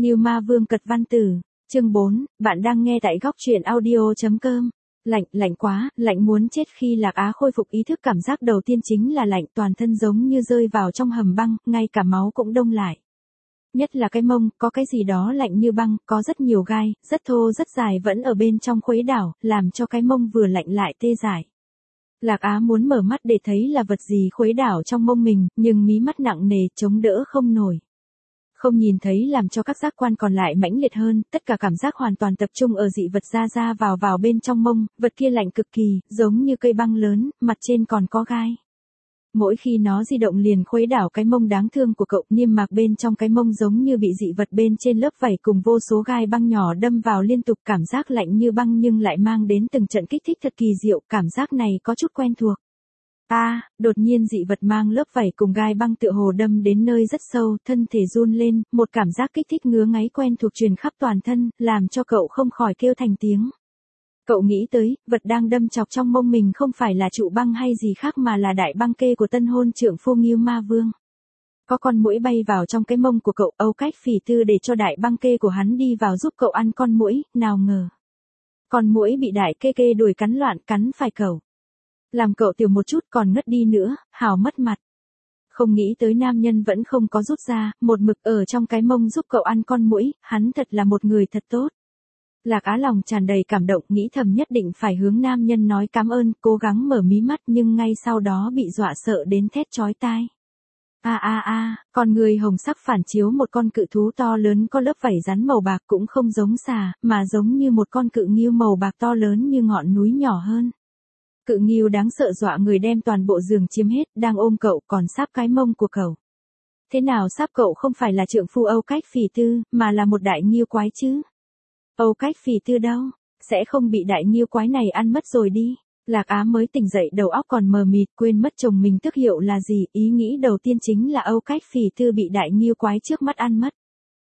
Ngưu Ma Vương Cật Văn Tử, chương 4, bạn đang nghe tại góc truyện audio.com. Lạnh quá, lạnh muốn chết. Khi Lạc Á khôi phục ý thức, cảm giác đầu tiên chính là lạnh, toàn thân giống như rơi vào trong hầm băng, ngay cả máu cũng đông lại. Nhất là cái mông, có cái gì đó lạnh như băng, có rất nhiều gai, rất thô rất dài vẫn ở bên trong khuấy đảo, làm cho cái mông vừa lạnh lại tê dại. Lạc Á muốn mở mắt để thấy là vật gì khuấy đảo trong mông mình, nhưng mí mắt nặng nề, chống đỡ không nổi. Không nhìn thấy làm cho các giác quan còn lại mãnh liệt hơn, tất cả cảm giác hoàn toàn tập trung ở dị vật ra vào bên trong mông, vật kia lạnh cực kỳ, giống như cây băng lớn, mặt trên còn có gai. Mỗi khi nó di động liền khuấy đảo cái mông đáng thương của cậu, niêm mạc bên trong cái mông giống như bị dị vật bên trên lớp vảy cùng vô số gai băng nhỏ đâm vào liên tục, cảm giác lạnh như băng nhưng lại mang đến từng trận kích thích thật kỳ diệu, cảm giác này có chút quen thuộc. Đột nhiên dị vật mang lớp vảy cùng gai băng tựa hồ đâm đến nơi rất sâu, thân thể run lên, một cảm giác kích thích ngứa ngáy quen thuộc truyền khắp toàn thân, làm cho cậu không khỏi kêu thành tiếng. Cậu nghĩ tới, vật đang đâm chọc trong mông mình không phải là trụ băng hay gì khác mà là đại băng kê của tân hôn trượng phu Ngưu Ma Vương. Có con muỗi bay vào trong cái mông của cậu, Âu Cách Phỉ Tư để cho đại băng kê của hắn đi vào giúp cậu ăn con muỗi, nào ngờ. Con muỗi bị đại kê đuổi cắn loạn, cắn phải cậu. Làm cậu tiểu một chút còn ngất đi nữa, hào mất mặt. Không nghĩ tới nam nhân vẫn không có rút ra, một mực ở trong cái mông giúp cậu ăn con muỗi, hắn thật là một người thật tốt. Lạc Á lòng tràn đầy cảm động, nghĩ thầm nhất định phải hướng nam nhân nói cảm ơn, cố gắng mở mí mắt nhưng ngay sau đó bị dọa sợ đến thét chói tai. Con người hồng sắc phản chiếu một con cự thú to lớn có lớp vảy rắn màu bạc, cũng không giống xà, mà giống như một con cự ngưu màu bạc to lớn như ngọn núi nhỏ hơn. Cự ngưu đáng sợ dọa người đem toàn bộ giường chiếm hết, đang ôm cậu còn sáp cái mông của cậu. Thế nào sáp cậu không phải là trượng phu Âu Cách Phỉ Tư, mà là một đại ngưu quái chứ? Âu Cách Phỉ Tư đâu? Sẽ không bị đại ngưu quái này ăn mất rồi đi. Lạc Á mới tỉnh dậy, đầu óc còn mờ mịt, quên mất chồng mình tước hiệu là gì, ý nghĩ đầu tiên chính là Âu Cách Phỉ Tư bị đại ngưu quái trước mắt ăn mất.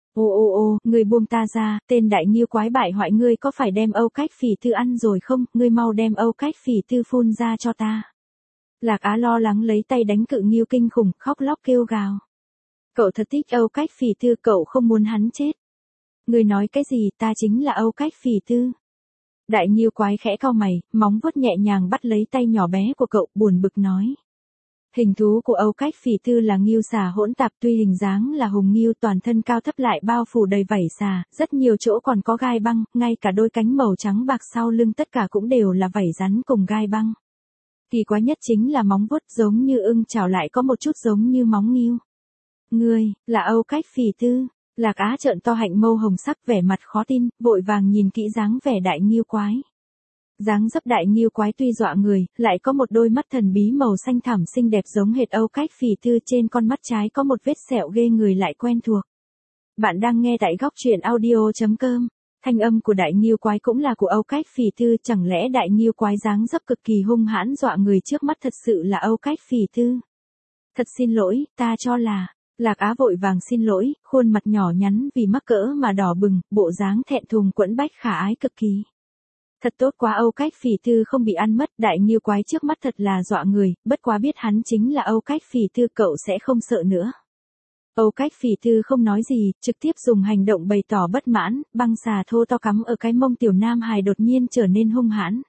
Ngươi buông ta ra, tên đại ngưu quái bại hoại, ngươi có phải đem Âu Cách Phỉ Tư ăn rồi không, ngươi mau đem Âu Cách Phỉ Tư phun ra cho ta. Lạc Á lo lắng lấy tay đánh cự ngưu kinh khủng, khóc lóc kêu gào. Cậu thật thích Âu Cách Phỉ Tư, cậu không muốn hắn chết. Ngươi nói cái gì, ta chính là Âu Cách Phỉ Tư. Đại ngưu quái khẽ cau mày, móng vuốt nhẹ nhàng bắt lấy tay nhỏ bé của cậu, buồn bực nói. Hình thú của Âu Cách Phỉ Tư là ngưu xà hỗn tạp, tuy hình dáng là hùng ngưu, toàn thân cao thấp lại bao phủ đầy vảy xà, rất nhiều chỗ còn có gai băng, ngay cả đôi cánh màu trắng bạc sau lưng tất cả cũng đều là vảy rắn cùng gai băng. Kỳ quái nhất chính là móng vuốt giống như ưng chảo lại có một chút giống như móng ngưu. Ngươi, là Âu Cách Phỉ Tư. Lạc Á trợn to hạnh mâu hồng sắc, vẻ mặt khó tin, vội vàng nhìn kỹ dáng vẻ đại ngưu quái. Dáng dấp đại ngưu quái tuy dọa người, lại có một đôi mắt thần bí màu xanh thẳm xinh đẹp giống hệt Âu Cách Phỉ Tư, trên con mắt trái có một vết sẹo ghê người lại quen thuộc. Bạn đang nghe tại góc truyện audio.com. Thanh âm của đại ngưu quái cũng là của Âu Cách Phỉ Tư, chẳng lẽ đại ngưu quái dáng dấp cực kỳ hung hãn dọa người trước mắt thật sự là Âu Cách Phỉ Tư? Thật xin lỗi, ta cho là. Lạc Á vội vàng xin lỗi, khuôn mặt nhỏ nhắn vì mắc cỡ mà đỏ bừng, bộ dáng thẹn thùng quẫn bách khả ái cực kỳ. Thật tốt quá, Âu Cách Phỉ Tư không bị ăn mất, đại ngưu quái trước mắt thật là dọa người, bất quá biết hắn chính là Âu Cách Phỉ Tư cậu sẽ không sợ nữa. Âu Cách Phỉ Tư không nói gì, trực tiếp dùng hành động bày tỏ bất mãn, băng xà thô to cắm ở cái mông tiểu nam hài đột nhiên trở nên hung hãn.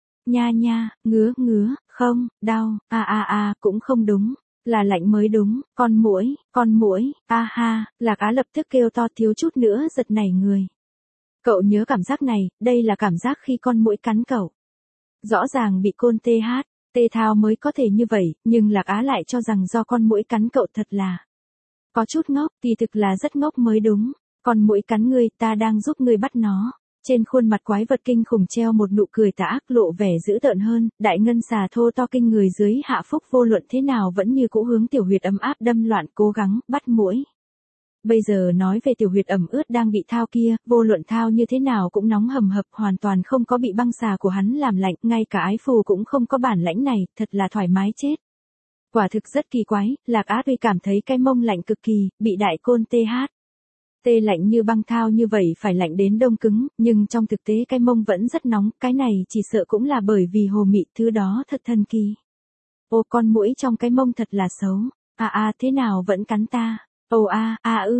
Nha, ngứa, không, đau, cũng không đúng. Là lạnh mới đúng, con muỗi, Lạc Á lập tức kêu to, thiếu chút nữa giật nảy người. Cậu nhớ cảm giác này, đây là cảm giác khi con muỗi cắn cậu. Rõ ràng bị côn tê thao mới có thể như vậy, nhưng Lạc Á lại cho rằng do con muỗi cắn cậu, thật là có chút ngốc, thì thực là rất ngốc mới đúng. Con muỗi cắn ngươi, ta đang giúp ngươi bắt nó. Trên khuôn mặt quái vật kinh khủng treo một nụ cười tà ác, lộ vẻ dữ tợn hơn, đại ngân xà thô to kinh người dưới hạ phúc vô luận thế nào vẫn như cũ hướng tiểu huyệt ấm áp đâm loạn, cố gắng bắt muỗi. Bây giờ nói về tiểu huyệt ẩm ướt đang bị thao kia, vô luận thao như thế nào cũng nóng hầm hập, hoàn toàn không có bị băng xà của hắn làm lạnh, ngay cả ái phù cũng không có bản lãnh này, thật là thoải mái chết. Quả thực rất kỳ quái, Lạc Á tuy cảm thấy cái mông lạnh cực kỳ, bị đại côn tê lạnh như băng thao như vậy phải lạnh đến đông cứng, nhưng trong thực tế cái mông vẫn rất nóng, cái này chỉ sợ cũng là bởi vì hồ mị, thứ đó thật thần kỳ. Ô, con muỗi trong cái mông thật là xấu. Thế nào vẫn cắn ta?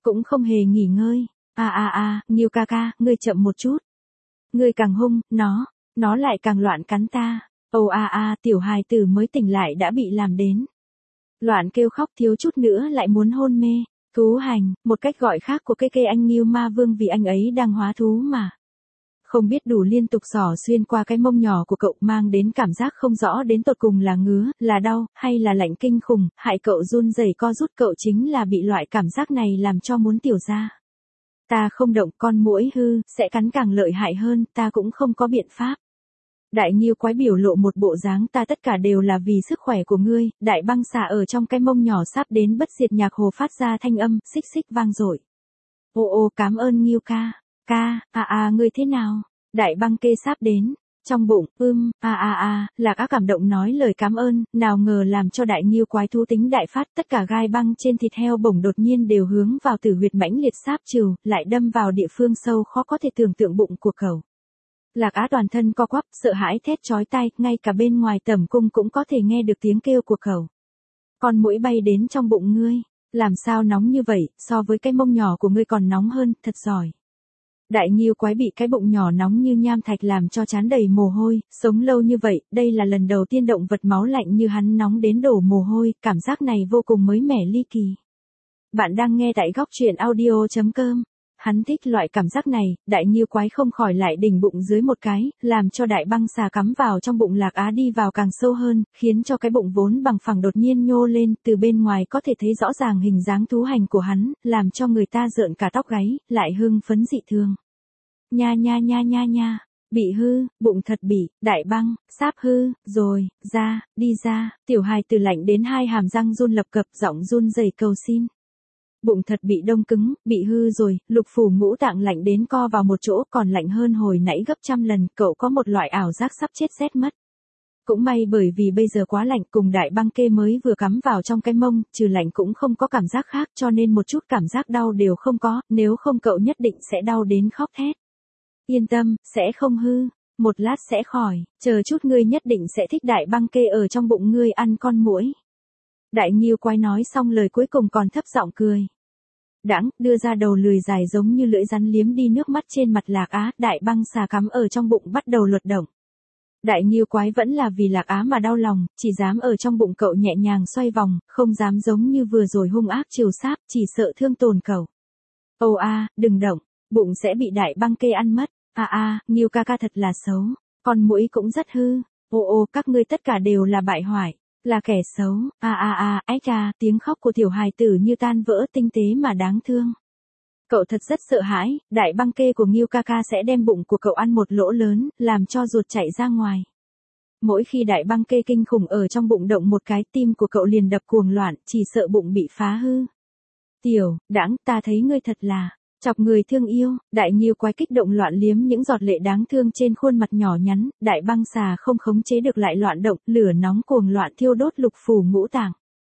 cũng không hề nghỉ ngơi. Nghiêu ca ca, ngươi chậm một chút. Ngươi càng hung, nó lại càng loạn cắn ta. Tiểu hài tử mới tỉnh lại đã bị làm đến. Loạn kêu khóc thiếu chút nữa lại muốn hôn mê. Thú hành, một cách gọi khác của cây anh Nghiêu Ma Vương vì anh ấy đang hóa thú mà. Không biết đủ liên tục xỏ xuyên qua cái mông nhỏ của cậu mang đến cảm giác không rõ đến tột cùng là ngứa, là đau, hay là lạnh kinh khủng, hại cậu run rẩy co rút cậu chính là bị loại cảm giác này làm cho muốn tiểu ra. Ta không động con muỗi hư, sẽ cắn càng lợi hại hơn, ta cũng không có biện pháp. Đại Nghiêu quái biểu lộ một bộ dáng ta tất cả đều là vì sức khỏe của ngươi, đại băng xà ở trong cái mông nhỏ sắp đến bất diệt nhạc hồ phát ra thanh âm, xích xích vang dội. Cảm ơn Nghiêu ca. Ngươi thế nào? Đại băng kê sắp đến. Trong bụng, Lạc Á cảm động nói lời cảm ơn, nào ngờ làm cho đại Nghiêu quái thú tính đại phát, tất cả gai băng trên thịt heo bổng đột nhiên đều hướng vào tử huyệt mãnh liệt sáp trừ, lại đâm vào địa phương sâu khó có thể tưởng tượng bụng của cậu. Lạc Á toàn thân co quắp, sợ hãi thét chói tai, ngay cả bên ngoài tẩm cung cũng có thể nghe được tiếng kêu của cậu. Con muỗi bay đến trong bụng ngươi, làm sao nóng như vậy, so với cái mông nhỏ của ngươi còn nóng hơn, thật giỏi. Đại Nghiêu quái bị cái bụng nhỏ nóng như nham thạch làm cho trán đầy mồ hôi, sống lâu như vậy, đây là lần đầu tiên động vật máu lạnh như hắn nóng đến đổ mồ hôi, cảm giác này vô cùng mới mẻ ly kỳ. Bạn đang nghe tại góc truyện audio.com. Hắn thích loại cảm giác này, đại Nghiêu quái không khỏi lại đỉnh bụng dưới một cái, làm cho đại băng xà cắm vào trong bụng Lạc Á đi vào càng sâu hơn, khiến cho cái bụng vốn bằng phẳng đột nhiên nhô lên, từ bên ngoài có thể thấy rõ ràng hình dáng thú hành của hắn, làm cho người ta rợn cả tóc gáy, lại hưng phấn dị thường. Nha, bị hư, bụng thật bị, đại băng, sáp hư, rồi, đi ra, tiểu hài từ lạnh đến hai hàm răng run lập cập, giọng run rẩy cầu xin. Bụng thật bị đông cứng, bị hư rồi, lục phủ ngũ tạng lạnh đến co vào một chỗ, còn lạnh hơn hồi nãy gấp trăm lần, cậu có một loại ảo giác sắp chết rét mất. Cũng may bởi vì bây giờ quá lạnh cùng đại băng kê mới vừa cắm vào trong cái mông, trừ lạnh cũng không có cảm giác khác cho nên một chút cảm giác đau đều không có, nếu không cậu nhất định sẽ đau đến khóc thét. Yên tâm, sẽ không hư, một lát sẽ khỏi, chờ chút ngươi nhất định sẽ thích đại băng kê ở trong bụng ngươi ăn con muỗi. Đại Nghiêu quái nói xong lời cuối cùng còn thấp giọng cười. Đãng, đưa ra đầu lười dài giống như lưỡi rắn liếm đi nước mắt trên mặt Lạc Á, đại băng xà cắm ở trong bụng bắt đầu luật động. Đại Nghiêu quái vẫn là vì Lạc Á mà đau lòng, chỉ dám ở trong bụng cậu nhẹ nhàng xoay vòng, không dám giống như vừa rồi hung ác chiều sáp, chỉ sợ thương tổn cậu. Đừng động, bụng sẽ bị đại băng kê ăn mất. Nghiêu ca ca thật là xấu, con muỗi cũng rất hư. Các ngươi tất cả đều là bại hoại, là kẻ xấu. Tiếng khóc của tiểu hài tử như tan vỡ tinh tế mà đáng thương. Cậu thật rất sợ hãi, đại băng kê của Nghiêu ca ca sẽ đem bụng của cậu ăn một lỗ lớn, làm cho ruột chảy ra ngoài. Mỗi khi đại băng kê kinh khủng ở trong bụng động một cái, tim của cậu liền đập cuồng loạn, chỉ sợ bụng bị phá hư. Tiểu, Đãng, ta thấy ngươi thật là chọc người thương yêu. Đại Nghiêu quái kích động loạn liếm những giọt lệ đáng thương trên khuôn mặt nhỏ nhắn, đại băng xà không khống chế được lại loạn động, lửa nóng cuồng loạn thiêu đốt lục phủ ngũ tạng.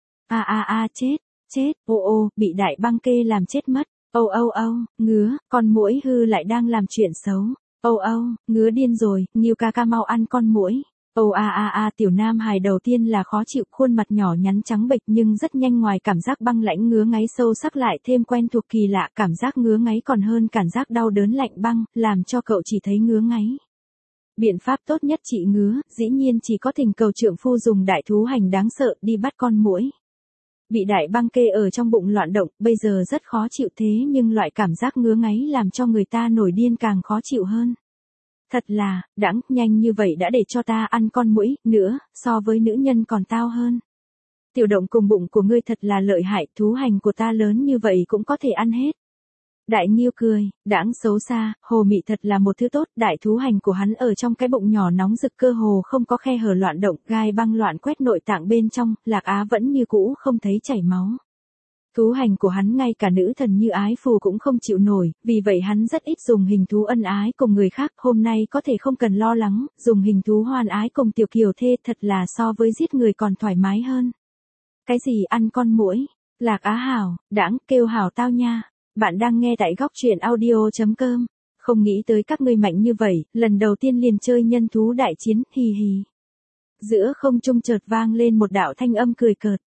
Chết, bị đại băng kê làm chết mất. Ngứa, con muỗi hư lại đang làm chuyện xấu. Ngứa điên rồi, Nghiêu ca ca mau ăn con muỗi. Tiểu nam hài đầu tiên là khó chịu, khuôn mặt nhỏ nhắn trắng bệch nhưng rất nhanh ngoài cảm giác băng lãnh ngứa ngáy sâu sắc lại thêm quen thuộc kỳ lạ, cảm giác ngứa ngáy còn hơn cảm giác đau đớn lạnh băng, làm cho cậu chỉ thấy ngứa ngáy. Biện pháp tốt nhất trị ngứa, dĩ nhiên chỉ có thỉnh cầu trượng phu dùng đại thú hành đáng sợ đi bắt con muỗi. Bị đại băng kê ở trong bụng loạn động, bây giờ rất khó chịu thế nhưng loại cảm giác ngứa ngáy làm cho người ta nổi điên càng khó chịu hơn. Thật là, Đãng, nhanh như vậy đã để cho ta ăn con muỗi, nữa, so với nữ nhân còn tao hơn. Tiểu động cùng bụng của ngươi thật là lợi hại, thú hành của ta lớn như vậy cũng có thể ăn hết. Đại Nghiêu cười, Đãng xấu xa, hồ mị thật là một thứ tốt, đại thú hành của hắn ở trong cái bụng nhỏ nóng rực cơ hồ không có khe hở loạn động, gai băng loạn quét nội tạng bên trong, Lạc Á vẫn như cũ không thấy chảy máu. Thú hành của hắn ngay cả nữ thần như Ái Phù cũng không chịu nổi, vì vậy hắn rất ít dùng hình thú ân ái cùng người khác, hôm nay có thể không cần lo lắng, dùng hình thú hoan ái cùng tiểu kiều thê thật là so với giết người còn thoải mái hơn. Cái gì ăn con muỗi? Lạc Á hảo, Đãng, kêu hảo tao nha. Bạn đang nghe tại góc truyện audio.com. Không nghĩ tới các ngươi mạnh như vậy, lần đầu tiên liền chơi nhân thú đại chiến, hì hì. Giữa không trung chợt vang lên một đạo thanh âm cười cợt.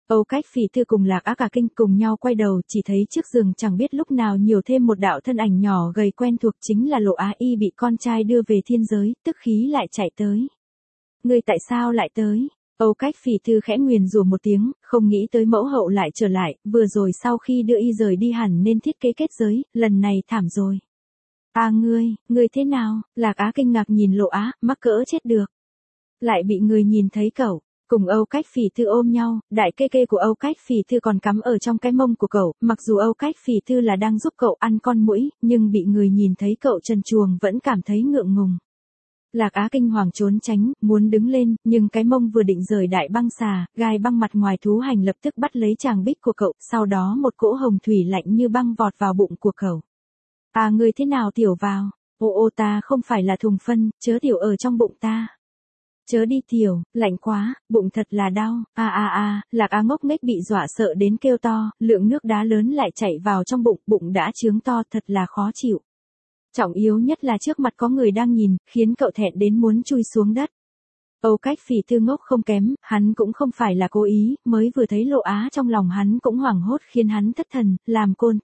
Âu Cách Phỉ Thư cùng Lạc Á cả kinh cùng nhau quay đầu, chỉ thấy trước giường chẳng biết lúc nào nhiều thêm một đạo thân ảnh nhỏ gầy quen thuộc, chính là Lộ Á Y bị con trai đưa về thiên giới, tức khí lại chạy tới. Ngươi tại sao lại tới? Âu Cách Phỉ Thư khẽ nguyền rủa một tiếng, không nghĩ tới mẫu hậu lại trở lại, vừa rồi sau khi đưa y rời đi hẳn nên thiết kế kết giới, lần này thảm rồi. À ngươi thế nào? Lạc Á kinh ngạc nhìn Lộ Á, mắc cỡ chết được. Lại bị người nhìn thấy cậu. Cùng Âu Cách Phỉ Thư ôm nhau, đại kê kê của Âu Cách Phỉ Thư còn cắm ở trong cái mông của cậu, mặc dù Âu Cách Phỉ Thư là đang giúp cậu ăn con muỗi, nhưng bị người nhìn thấy cậu trần truồng vẫn cảm thấy ngượng ngùng. Lạc Á kinh hoàng trốn tránh, muốn đứng lên, nhưng cái mông vừa định rời đại băng xà, gai băng mặt ngoài thú hành lập tức bắt lấy chàng bích của cậu, sau đó một cỗ hồng thủy lạnh như băng vọt vào bụng của cậu. À ngươi thế nào tiểu vào? Ô ta không phải là thùng phân, chớ tiểu ở trong bụng ta. Chớ đi tiểu, lạnh quá, bụng thật là đau, Lạc Á ngốc nghếch bị dọa sợ đến kêu to, lượng nước đá lớn lại chảy vào trong bụng, bụng đã chướng to thật là khó chịu. Trọng yếu nhất là trước mặt có người đang nhìn, khiến cậu thẹn đến muốn chui xuống đất. Âu Cách Phỉ Thư ngốc không kém, hắn cũng không phải là cố ý, mới vừa thấy Lộ Á trong lòng hắn cũng hoảng hốt khiến hắn thất thần, làm côn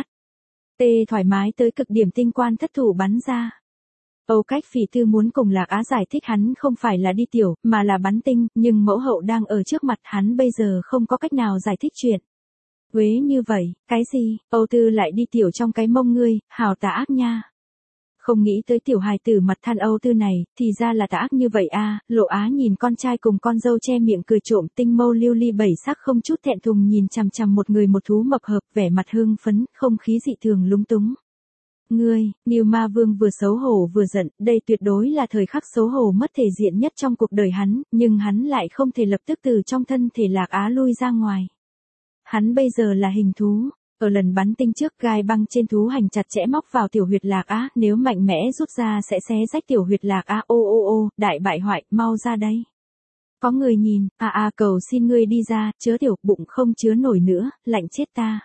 tê thoải mái tới cực điểm, tinh quan thất thủ bắn ra. Âu Cách Phỉ Thư muốn cùng Lạc Á giải thích hắn không phải là đi tiểu, mà là bắn tinh, nhưng mẫu hậu đang ở trước mặt hắn bây giờ không có cách nào giải thích chuyện. Quế như vậy, cái gì, Âu Tư lại đi tiểu trong cái mông ngươi, hào tà ác nha. Không nghĩ tới tiểu hài tử mặt than Âu Tư này, thì ra là tà ác như vậy à, Lộ Á nhìn con trai cùng con dâu che miệng cười trộm, tinh mâu lưu ly bảy sắc không chút thẹn thùng nhìn chằm chằm một người một thú mập hợp, vẻ mặt hưng phấn, không khí dị thường lúng túng. Ngươi, Ngưu Ma Vương vừa xấu hổ vừa giận, đây tuyệt đối là thời khắc xấu hổ mất thể diện nhất trong cuộc đời hắn, nhưng hắn lại không thể lập tức từ trong thân thể Lạc Á lui ra ngoài. Hắn bây giờ là hình thú, ở lần bắn tinh trước gai băng trên thú hành chặt chẽ móc vào tiểu huyệt Lạc Á, nếu mạnh mẽ rút ra sẽ xé rách tiểu huyệt Lạc Á, đại bại hoại, mau ra đây. Có người nhìn, cầu xin ngươi đi ra, chớ tiểu, bụng không chứa nổi nữa, lạnh chết ta.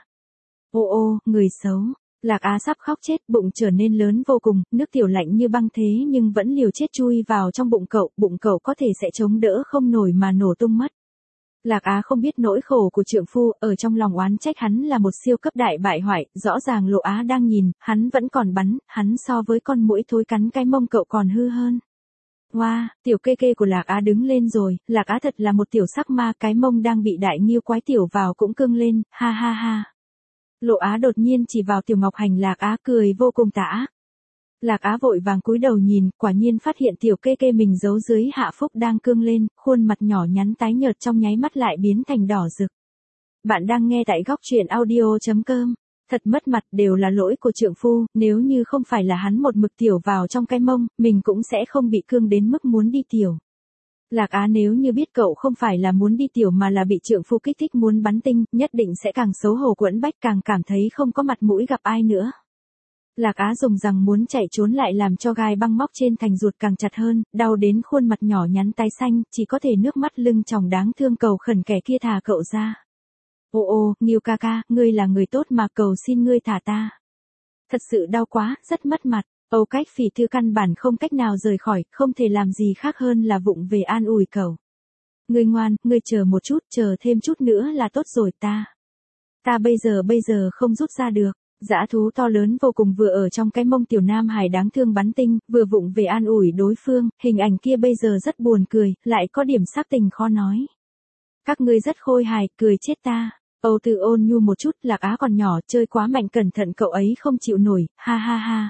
Người xấu. Lạc Á sắp khóc chết, bụng trở nên lớn vô cùng, nước tiểu lạnh như băng thế nhưng vẫn liều chết chui vào trong bụng cậu có thể sẽ chống đỡ không nổi mà nổ tung mất. Lạc Á không biết nỗi khổ của trượng phu, ở trong lòng oán trách hắn là một siêu cấp đại bại hoại, rõ ràng Lộ Á đang nhìn, hắn vẫn còn bắn, hắn so với con muỗi thối cắn cái mông cậu còn hư hơn. Wow, tiểu kê kê của Lạc Á đứng lên rồi, Lạc Á thật là một tiểu sắc ma, cái mông đang bị đại nghiêu quái tiểu vào cũng cương lên, ha. Lộ Á đột nhiên chỉ vào Tiểu Ngọc Hành, Lạc Á cười vô cùng tà ác. Lạc Á vội vàng cúi đầu nhìn, quả nhiên phát hiện tiểu kê kê mình giấu dưới hạ phúc đang cương lên, khuôn mặt nhỏ nhắn tái nhợt trong nháy mắt lại biến thành đỏ rực. Bạn đang nghe tại góc truyện audio.com. Thật mất mặt, đều là lỗi của trượng phu, nếu như không phải là hắn một mực tiểu vào trong cái mông, mình cũng sẽ không bị cương đến mức muốn đi tiểu. Lạc Á nếu như biết cậu không phải là muốn đi tiểu mà là bị trượng phu kích thích muốn bắn tinh, nhất định sẽ càng xấu hổ quẫn bách, càng cảm thấy không có mặt mũi gặp ai nữa. Lạc Á dùng rằng muốn chạy trốn lại làm cho gai băng móc trên thành ruột càng chặt hơn, đau đến khuôn mặt nhỏ nhắn tái xanh, chỉ có thể nước mắt lưng tròng đáng thương cầu khẩn kẻ kia thả cậu ra. Nghiêu ca ca, ngươi là người tốt mà, cầu xin ngươi thả ta. Thật sự đau quá, rất mất mặt. Âu Cách Phỉ Thư căn bản không cách nào rời khỏi, không thể làm gì khác hơn là vụng về an ủi cậu. Ngươi ngoan, ngươi chờ một chút, chờ thêm chút nữa là tốt rồi ta. Ta bây giờ không rút ra được. Dã thú to lớn vô cùng vừa ở trong cái mông tiểu nam hài đáng thương bắn tinh, vừa vụng về an ủi đối phương, hình ảnh kia bây giờ rất buồn cười, lại có điểm sắc tình khó nói. Các ngươi rất khôi hài, cười chết ta. Âu Tư ôn nhu một chút, Lạc Á còn nhỏ, chơi quá mạnh cẩn thận cậu ấy không chịu nổi, ha.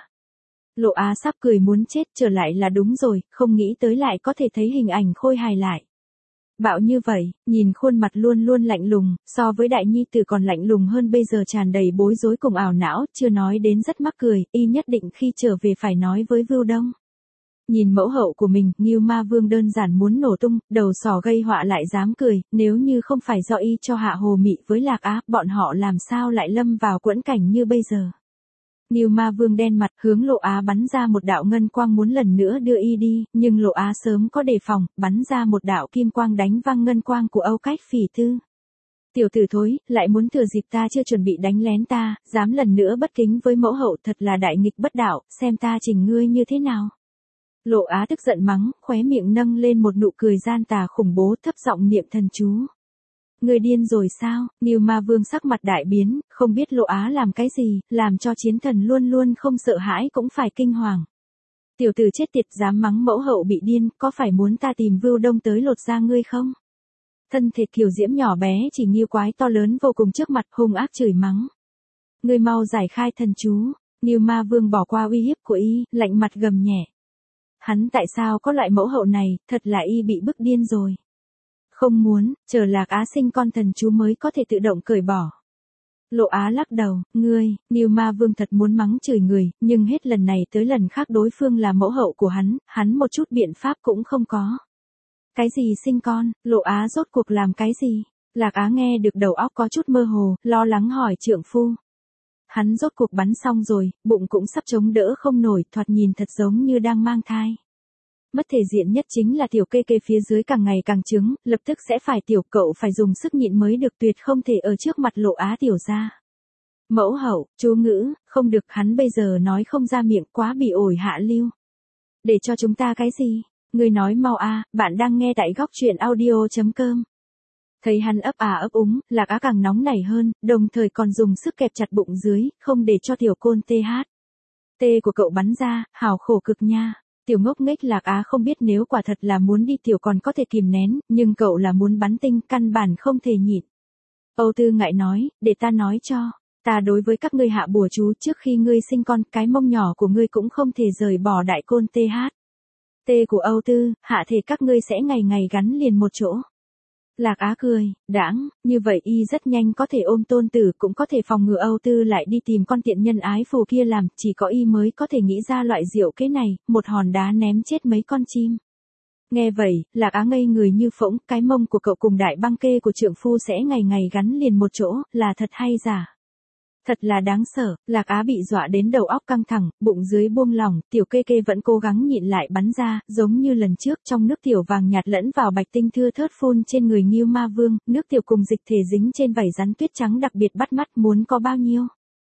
Lộ Á sắp cười muốn chết, trở lại là đúng rồi, không nghĩ tới lại có thể thấy hình ảnh khôi hài lại. Bạo như vậy, nhìn khuôn mặt luôn luôn lạnh lùng, so với đại nhi tử còn lạnh lùng hơn, bây giờ tràn đầy bối rối cùng ảo não, chưa nói đến rất mắc cười, y nhất định khi trở về phải nói với Vưu Đông. Nhìn mẫu hậu của mình, Ngưu Ma Vương đơn giản muốn nổ tung, đầu sỏ gây họa lại dám cười, nếu như không phải do y cho hạ hồ mị với Lạc Á, bọn họ làm sao lại lâm vào quẫn cảnh như bây giờ. Ngưu Ma Vương đen mặt hướng Lộ Á bắn ra một đạo ngân quang muốn lần nữa đưa y đi, nhưng Lộ Á sớm có đề phòng, bắn ra một đạo kim quang đánh văng ngân quang của Âu Cách Phỉ Thư. Tiểu tử thối, lại muốn thừa dịp ta chưa chuẩn bị đánh lén ta, dám lần nữa bất kính với mẫu hậu, thật là đại nghịch bất đạo, xem ta chỉnh ngươi như thế nào. Lộ Á tức giận mắng, khóe miệng nâng lên một nụ cười gian tà khủng bố, thấp giọng niệm thần chú. Người điên rồi sao? Ngưu Ma Vương sắc mặt đại biến, không biết Lộ Á làm cái gì, làm cho chiến thần luôn luôn không sợ hãi cũng phải kinh hoàng. Tiểu tử chết tiệt dám mắng mẫu hậu bị điên, có phải muốn ta tìm Vưu Đông tới lột da ngươi không? Thân thể kiều diễm nhỏ bé chỉ Ngưu quái to lớn vô cùng trước mặt hung ác chửi mắng. Ngươi mau giải khai thần chú. Ngưu Ma Vương bỏ qua uy hiếp của y, lạnh mặt gầm nhẹ. Hắn tại sao có loại mẫu hậu này, thật là y bị bức điên rồi. Không muốn, chờ Lạc Á sinh con thần chú mới có thể tự động cởi bỏ. Lộ Á lắc đầu, Ngưu Ma Vương thật muốn mắng chửi người, nhưng hết lần này tới lần khác đối phương là mẫu hậu của hắn một chút biện pháp cũng không có. Cái gì sinh con, Lộ Á rốt cuộc làm cái gì? Lạc Á nghe được đầu óc có chút mơ hồ, lo lắng hỏi trượng phu. Hắn rốt cuộc bắn xong rồi, bụng cũng sắp chống đỡ không nổi, thoạt nhìn thật giống như đang mang thai. Mất thể diện nhất chính là tiểu kê phía dưới càng ngày càng trứng, lập tức sẽ phải tiểu cậu phải dùng sức nhịn mới được, tuyệt không thể ở trước mặt Lộ Á tiểu ra. Mẫu hậu, chú ngữ, không được, hắn bây giờ nói không ra miệng, quá bị ổi hạ lưu. Để cho chúng ta cái gì? Người nói mau a, bạn đang nghe tại góc truyện audio.com. Thấy hắn ấp ấp úng, Lạc Á càng nóng nảy hơn, đồng thời còn dùng sức kẹp chặt bụng dưới, không để cho tiểu côn tê của cậu bắn ra, hào khổ cực nha. Tiểu ngốc nghếch Lạc Á không biết nếu quả thật là muốn đi tiểu còn có thể kìm nén, nhưng cậu là muốn bắn tinh, căn bản không thể nhịn. Âu Tư ngại nói, để ta nói cho, ta đối với các ngươi hạ bùa chú trước khi ngươi sinh con, cái mông nhỏ của ngươi cũng không thể rời bỏ đại côn Tê của Âu Tư, hạ thể các ngươi sẽ ngày ngày gắn liền một chỗ. Lạc Á cười, đãng, như vậy y rất nhanh có thể ôm tôn tử, cũng có thể phòng ngừa Âu Tư lại đi tìm con tiện nhân ái phù kia làm, chỉ có y mới có thể nghĩ ra loại diệu kế này, một hòn đá ném chết mấy con chim. Nghe vậy, Lạc Á ngây người như phỗng, cái mông của cậu cùng đại băng kê của trượng phu sẽ ngày ngày gắn liền một chỗ, là thật hay giả? Thật là đáng sợ, Lạc Á bị dọa đến đầu óc căng thẳng, bụng dưới buông lỏng, tiểu kê vẫn cố gắng nhịn lại bắn ra, giống như lần trước trong nước tiểu vàng nhạt lẫn vào bạch tinh thưa thớt phun trên người Ngưu Ma Vương, nước tiểu cùng dịch thể dính trên vảy rắn tuyết trắng đặc biệt bắt mắt, muốn có bao nhiêu.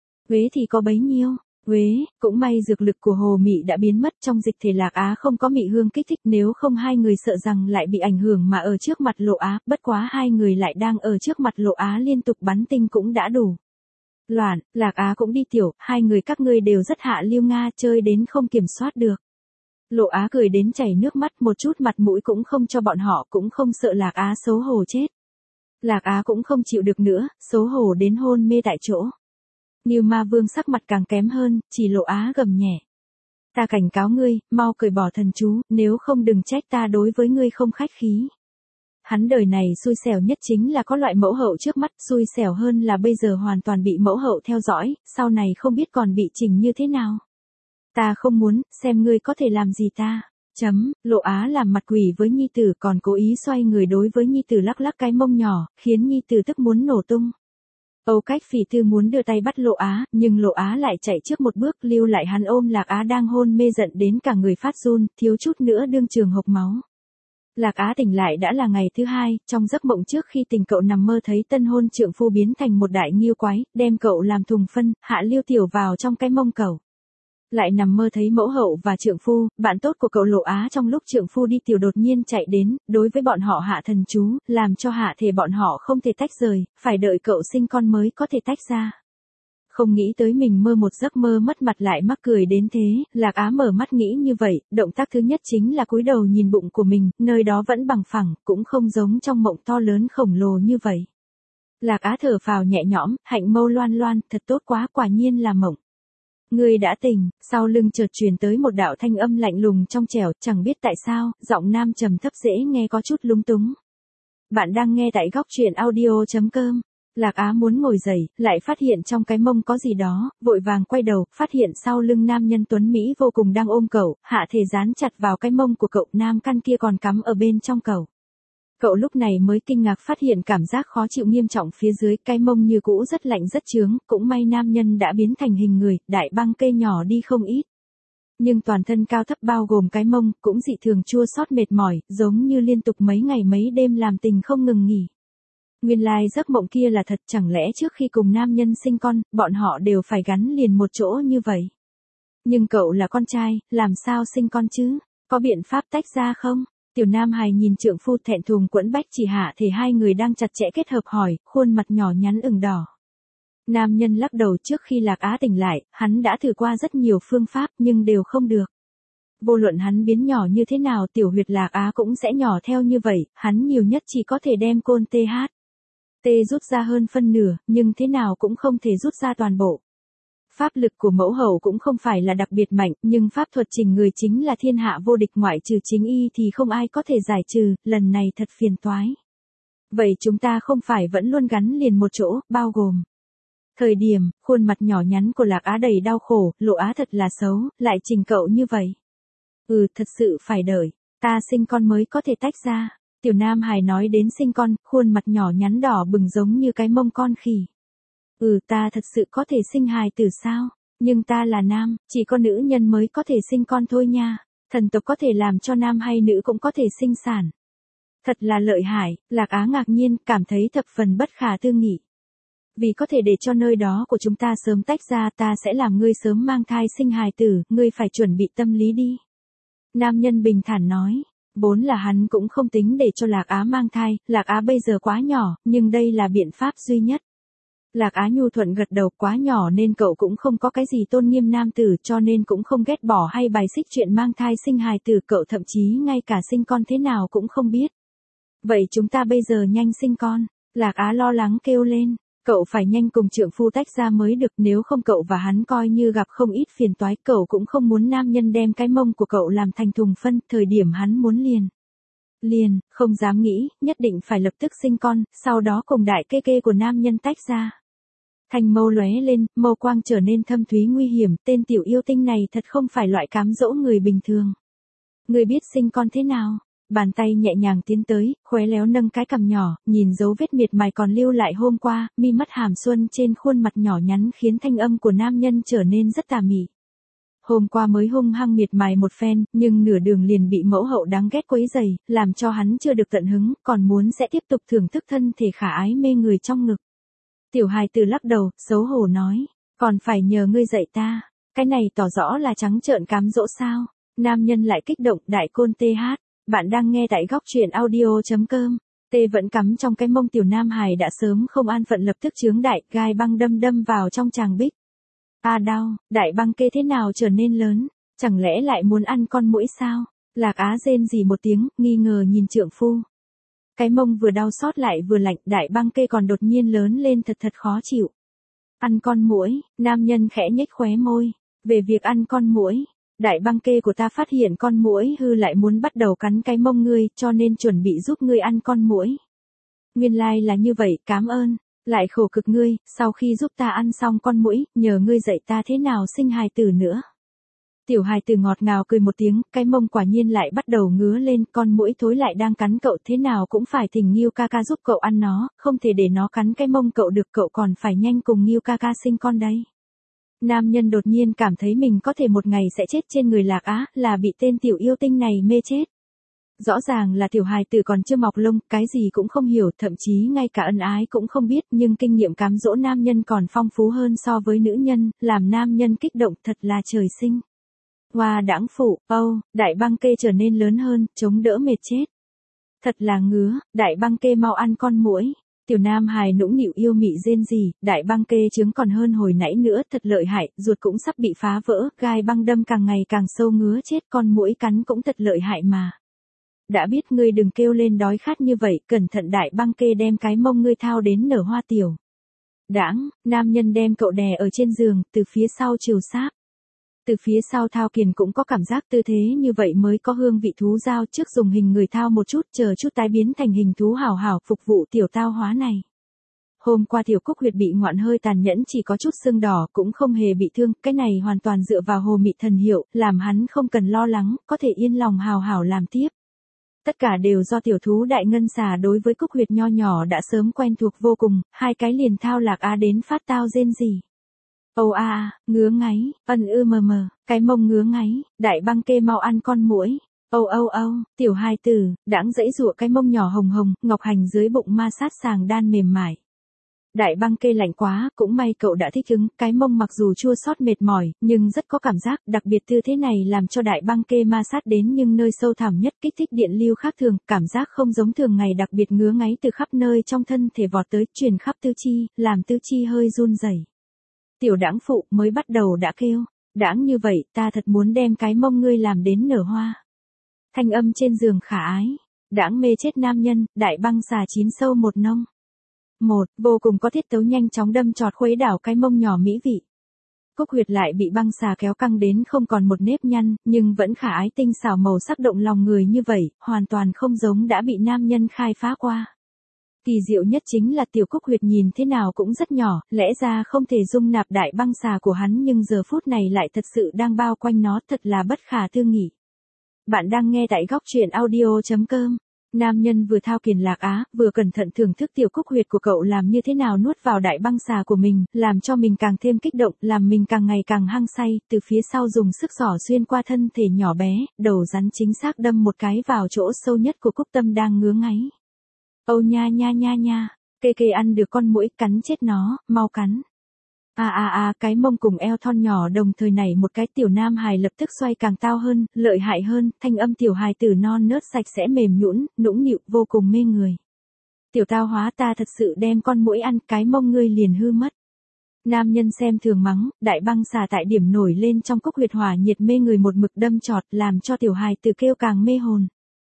Uế thì có bấy nhiêu. Uế, cũng may dược lực của hồ mị đã biến mất, trong dịch thể Lạc Á không có mị hương kích thích, nếu không hai người sợ rằng lại bị ảnh hưởng mà ở trước mặt Lộ Á, bất quá hai người lại đang ở trước mặt Lộ Á liên tục bắn tinh cũng đã đủ. Loạn, Lạc Á cũng đi tiểu, hai người các ngươi đều rất hạ lưu nga, chơi đến không kiểm soát được. Lộ Á cười đến chảy nước mắt, một chút mặt mũi cũng không cho bọn họ, cũng không sợ Lạc Á xấu hổ chết. Lạc Á cũng không chịu được nữa, xấu hổ đến hôn mê tại chỗ. Ngưu Ma Vương sắc mặt càng kém hơn, chỉ Lộ Á gầm nhẹ. Ta cảnh cáo ngươi, mau cởi bỏ thần chú, nếu không đừng trách ta đối với ngươi không khách khí. Hắn đời này xui xẻo nhất chính là có loại mẫu hậu trước mắt, xui xẻo hơn là bây giờ hoàn toàn bị mẫu hậu theo dõi, sau này không biết còn bị chỉnh như thế nào. Ta không muốn, xem ngươi có thể làm gì ta. Lộ Á làm mặt quỷ với nhi tử, còn cố ý xoay người đối với nhi tử lắc lắc cái mông nhỏ, khiến nhi tử tức muốn nổ tung. Âu Cách Phỉ Tư muốn đưa tay bắt Lộ Á, nhưng Lộ Á lại chạy trước một bước, lưu lại hắn ôm Lạc Á đang hôn mê giận đến cả người phát run, thiếu chút nữa đương trường hộc máu. Lạc Á tỉnh lại đã là ngày thứ hai, trong giấc mộng trước khi tỉnh cậu nằm mơ thấy tân hôn trượng phu biến thành một đại nghiêu quái, đem cậu làm thùng phân, hạ lưu tiểu vào trong cái mông cậu. Lại nằm mơ thấy mẫu hậu và trượng phu, bạn tốt của cậu Lộ Á trong lúc trượng phu đi tiểu đột nhiên chạy đến, đối với bọn họ hạ thần chú, làm cho hạ thể bọn họ không thể tách rời, phải đợi cậu sinh con mới có thể tách ra. Không nghĩ tới mình mơ một giấc mơ mất mặt lại mắc cười đến thế, Lạc Á mở mắt nghĩ như vậy, động tác thứ nhất chính là cúi đầu nhìn bụng của mình, nơi đó vẫn bằng phẳng, cũng không giống trong mộng to lớn khổng lồ như vậy. Lạc Á thở phào nhẹ nhõm, hạnh mâu loan loan, thật tốt quá, quả nhiên là mộng. Ngươi đã tỉnh, sau lưng chợt truyền tới một đạo thanh âm lạnh lùng trong trẻo, chẳng biết tại sao, giọng nam trầm thấp dễ nghe có chút lúng túng. Bạn đang nghe tại góc truyện audio.com. Lạc Á muốn ngồi dậy, lại phát hiện trong cái mông có gì đó, vội vàng quay đầu, phát hiện sau lưng nam nhân tuấn Mỹ vô cùng đang ôm cậu, hạ thể dán chặt vào cái mông của cậu, nam căn kia còn cắm ở bên trong cậu. Cậu lúc này mới kinh ngạc phát hiện cảm giác khó chịu nghiêm trọng phía dưới, cái mông như cũ rất lạnh rất chướng, cũng may nam nhân đã biến thành hình người, đại băng cây nhỏ đi không ít. Nhưng toàn thân cao thấp bao gồm cái mông, cũng dị thường chua xót mệt mỏi, giống như liên tục mấy ngày mấy đêm làm tình không ngừng nghỉ. Nguyên lai giấc mộng kia là thật, chẳng lẽ trước khi cùng nam nhân sinh con, bọn họ đều phải gắn liền một chỗ như vậy. Nhưng cậu là con trai, làm sao sinh con chứ? Có biện pháp tách ra không? Tiểu Nam Hải nhìn trượng phu thẹn thùng quẫn bách chỉ hạ thể hai người đang chặt chẽ kết hợp hỏi, khuôn mặt nhỏ nhắn ửng đỏ. Nam nhân lắc đầu trước khi Lạc Á tỉnh lại, hắn đã thử qua rất nhiều phương pháp nhưng đều không được. Vô luận hắn biến nhỏ như thế nào tiểu huyệt Lạc Á cũng sẽ nhỏ theo như vậy, hắn nhiều nhất chỉ có thể đem côn THT rút ra hơn phân nửa, nhưng thế nào cũng không thể rút ra toàn bộ. Pháp lực của mẫu hậu cũng không phải là đặc biệt mạnh, nhưng pháp thuật chỉnh người chính là thiên hạ vô địch, ngoại trừ chính y thì không ai có thể giải trừ, lần này thật phiền toái. Vậy chúng ta không phải vẫn luôn gắn liền một chỗ, bao gồm. Thời điểm, khuôn mặt nhỏ nhắn của Lạc Á đầy đau khổ, Lộ Á thật là xấu, lại chỉnh cậu như vậy. Thật sự phải đợi, ta sinh con mới có thể tách ra. Tiểu Nam Hải nói đến sinh con, khuôn mặt nhỏ nhắn đỏ bừng giống như cái mông con khỉ. Ta thật sự có thể sinh hài tử sao? Nhưng ta là nam, chỉ có nữ nhân mới có thể sinh con thôi nha. Thần tộc có thể làm cho nam hay nữ cũng có thể sinh sản. Thật là lợi hại, Lạc Á ngạc nhiên, cảm thấy thập phần bất khả tư nghị. Vì có thể để cho nơi đó của chúng ta sớm tách ra, ta sẽ làm ngươi sớm mang thai sinh hài tử, ngươi phải chuẩn bị tâm lý đi. Nam nhân bình thản nói, vốn là hắn cũng không tính để cho Lạc Á mang thai, Lạc Á bây giờ quá nhỏ, nhưng đây là biện pháp duy nhất. Lạc Á nhu thuận gật đầu, quá nhỏ nên cậu cũng không có cái gì tôn nghiêm nam tử, cho nên cũng không ghét bỏ hay bài xích chuyện mang thai sinh hài tử, cậu thậm chí ngay cả sinh con thế nào cũng không biết. Vậy chúng ta bây giờ nhanh sinh con, Lạc Á lo lắng kêu lên, cậu phải nhanh cùng trượng phu tách ra mới được, nếu không cậu và hắn coi như gặp không ít phiền toái, cậu cũng không muốn nam nhân đem cái mông của cậu làm thành thùng phân, thời điểm hắn muốn liền, không dám nghĩ, nhất định phải lập tức sinh con, sau đó cùng đại kê kê của nam nhân tách ra. Thanh mâu lóe lên, mâu quang trở nên thâm thúy nguy hiểm, tên tiểu yêu tinh này thật không phải loại cám dỗ người bình thường. Người biết sinh con thế nào? Bàn tay nhẹ nhàng tiến tới, khéo léo nâng cái cằm nhỏ, nhìn dấu vết miệt mài còn lưu lại hôm qua, mi mắt hàm xuân trên khuôn mặt nhỏ nhắn khiến thanh âm của nam nhân trở nên rất tà mị. Hôm qua mới hung hăng miệt mài một phen, nhưng nửa đường liền bị mẫu hậu đáng ghét quấy rầy, làm cho hắn chưa được tận hứng, còn muốn sẽ tiếp tục thưởng thức thân thể khả ái mê người trong ngực. Tiểu hài tử lắc đầu, xấu hổ nói, còn phải nhờ ngươi dạy ta, cái này tỏ rõ là trắng trợn cám dỗ sao. Nam nhân lại kích động, đại côn TH, bạn đang nghe tại góc truyện audio.com. Tê vẫn cắm trong cái mông tiểu Nam Hải đã sớm không an phận lập tức chướng đại, gai băng đâm vào trong tràng bích. Đau, đại băng kê thế nào trở nên lớn, chẳng lẽ lại muốn ăn con muỗi sao? Lạc Á rên rỉ một tiếng, nghi ngờ nhìn trượng phu. Cái mông vừa đau xót lại vừa lạnh, đại băng kê còn đột nhiên lớn lên thật khó chịu. Ăn con muỗi, nam nhân khẽ nhếch khóe môi. Về việc ăn con muỗi, đại băng kê của ta phát hiện con muỗi hư lại muốn bắt đầu cắn cái mông ngươi, cho nên chuẩn bị giúp ngươi ăn con muỗi. Nguyên lai là như vậy, cảm ơn. Lại khổ cực ngươi, sau khi giúp ta ăn xong con muỗi, nhờ ngươi dạy ta thế nào sinh hài tử nữa. Tiểu hài tử ngọt ngào cười một tiếng, cái mông quả nhiên lại bắt đầu ngứa lên, con muỗi thối lại đang cắn cậu, thế nào cũng phải thỉnh Ngưu ca ca giúp cậu ăn nó, không thể để nó cắn cái mông cậu được, cậu còn phải nhanh cùng Ngưu ca ca sinh con đấy. Nam nhân đột nhiên cảm thấy mình có thể một ngày sẽ chết trên người Lạc Á, là bị tên tiểu yêu tinh này mê chết. Rõ ràng là tiểu hài tử còn chưa mọc lông, cái gì cũng không hiểu, thậm chí ngay cả ân ái cũng không biết, nhưng kinh nghiệm cám dỗ nam nhân còn phong phú hơn so với nữ nhân, làm nam nhân kích động thật là trời sinh. Hoa đãng phụ, đại băng kê trở nên lớn hơn, chống đỡ mệt chết. Thật là ngứa, đại băng kê mau ăn con muỗi. Tiểu Nam Hài nũng nịu yêu mị rên rỉ, đại băng kê trứng còn hơn hồi nãy nữa, thật lợi hại, ruột cũng sắp bị phá vỡ, gai băng đâm càng ngày càng sâu ngứa chết, con muỗi cắn cũng thật lợi hại mà. Đã biết ngươi đừng kêu lên đói khát như vậy, cẩn thận đại băng kê đem cái mông ngươi thao đến nở hoa tiểu. Đãng, nam nhân đem cậu đè ở trên giường, từ phía sau chiều sáp. Từ phía sau thao kiền cũng có cảm giác tư thế như vậy mới có hương vị thú giao, trước dùng hình người thao một chút, chờ chút tái biến thành hình thú hảo hảo phục vụ tiểu tao hóa này. Hôm qua tiểu Cúc huyệt bị ngoạn hơi tàn nhẫn, chỉ có chút sưng đỏ, cũng không hề bị thương, cái này hoàn toàn dựa vào hồ mị thần hiệu, làm hắn không cần lo lắng, có thể yên lòng hào hảo làm tiếp. Tất cả đều do tiểu thú đại ngân xà đối với Cúc huyệt nho nhỏ đã sớm quen thuộc vô cùng, hai cái liền thao Lạc Á đến phát tao rên rỉ. Ngứa ngáy, cái mông ngứa ngáy, đại băng kê mau ăn con muỗi. Tiểu hài tử, đãng dãy giụa cái mông nhỏ hồng hồng, ngọc hành dưới bụng ma sát sàng đan mềm mại. Đại băng kê lạnh quá, cũng may cậu đã thích ứng, cái mông mặc dù chua xót mệt mỏi, nhưng rất có cảm giác, đặc biệt tư thế này làm cho đại băng kê ma sát đến nhưng nơi sâu thẳm nhất kích thích điện lưu khác thường, cảm giác không giống thường ngày đặc biệt ngứa ngáy từ khắp nơi trong thân thể vọt tới, truyền khắp tứ chi, làm tứ chi hơi run rẩy. Tiểu đãng phụ mới bắt đầu đã kêu, đãng như vậy, ta thật muốn đem cái mông ngươi làm đến nở hoa. Thanh âm trên giường khả ái, đãng mê chết nam nhân, đại băng xà chín sâu một nông. Vô cùng có tiết tấu nhanh chóng đâm chọt khuấy đảo cái mông nhỏ mỹ vị. Cúc huyệt lại bị băng xà kéo căng đến không còn một nếp nhăn, nhưng vẫn khả ái tinh xảo màu sắc động lòng người như vậy, hoàn toàn không giống đã bị nam nhân khai phá qua. Kỳ diệu nhất chính là tiểu cúc huyệt nhìn thế nào cũng rất nhỏ, lẽ ra không thể dung nạp đại băng xà của hắn nhưng giờ phút này lại thật sự đang bao quanh nó, thật là bất khả tư nghị. Bạn đang nghe tại góc truyện audio.com. Nam nhân vừa thao kiền lạc á, vừa cẩn thận thưởng thức tiểu cúc huyệt của cậu làm như thế nào nuốt vào đại băng xà của mình, làm cho mình càng thêm kích động, làm mình càng ngày càng hăng say, từ phía sau dùng sức giỏ xuyên qua thân thể nhỏ bé, đầu rắn chính xác đâm một cái vào chỗ sâu nhất của cúc tâm đang ngứa ngáy. Âu nha nha nha nha, kê ăn được con muỗi, cắn chết nó, mau cắn. Cái mông cùng eo thon nhỏ đồng thời nảy một cái, tiểu nam hài lập tức xoay càng tao hơn, lợi hại hơn, thanh âm tiểu hài tử non nớt sạch sẽ mềm nhũn, nũng nịu, vô cùng mê người. Tiểu tao hóa, ta thật sự đem con muỗi ăn, cái mông ngươi liền hư mất. Nam nhân xem thường mắng, đại băng xà tại điểm nổi lên trong cúc huyệt hỏa nhiệt mê người một mực đâm chọt, làm cho tiểu hài tử kêu càng mê hồn.